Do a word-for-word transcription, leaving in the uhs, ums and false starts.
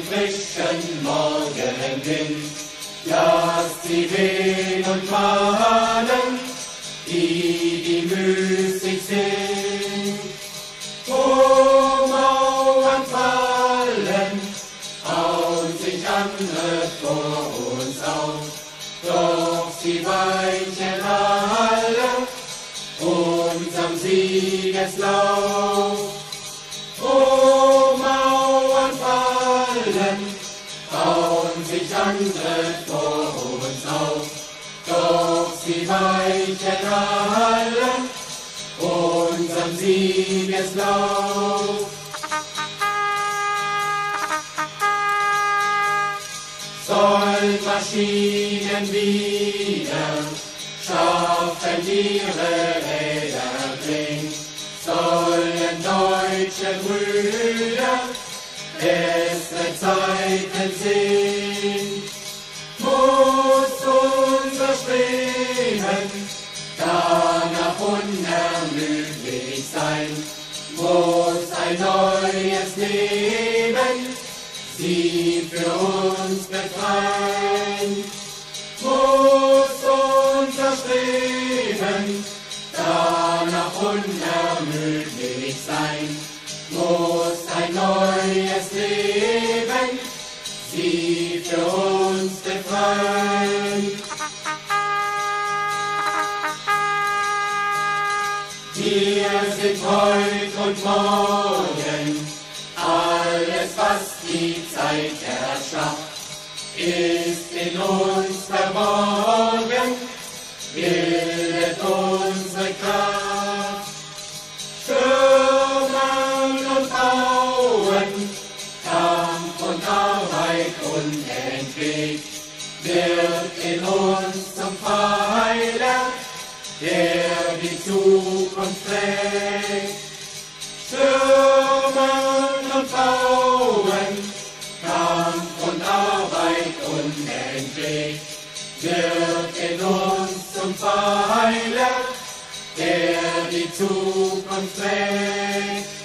frischen Morgenwind. Lasst sie wehen und mahnen, die, die müßig sind. Wo Mauern fallen, hauen sich andere vor uns auf, doch sie weichen alle unserem Siegeslauf. Wo Mauern fallen, hauen sich andere vor uns auf, doch sie weichen alle unserem Siegeslauf. Zollmaschinen wieder schaffen ihre Räder flink, sollen deutsche Brüder bessere Zeiten sehen. Muss unser Streben danach unermüdlich sein, muss ein neues Leben sie für uns befreien. Muss unser Streben danach unermüdlich sein, muss ein neues Leben sie für uns befreien. Wir sind heut und morgen, alles was die Zeit erschafft, ist in uns verborgen, bildet unsere Kraft. Stürmen und Bauen, Kampf und Arbeit unentwegt, wird in uns zum Pfeiler, der die Zukunft trägt. Stürmen und Bauen, Kampf und Arbeit unentwegt, wird in uns zum Pfeiler, der die Zukunft trägt.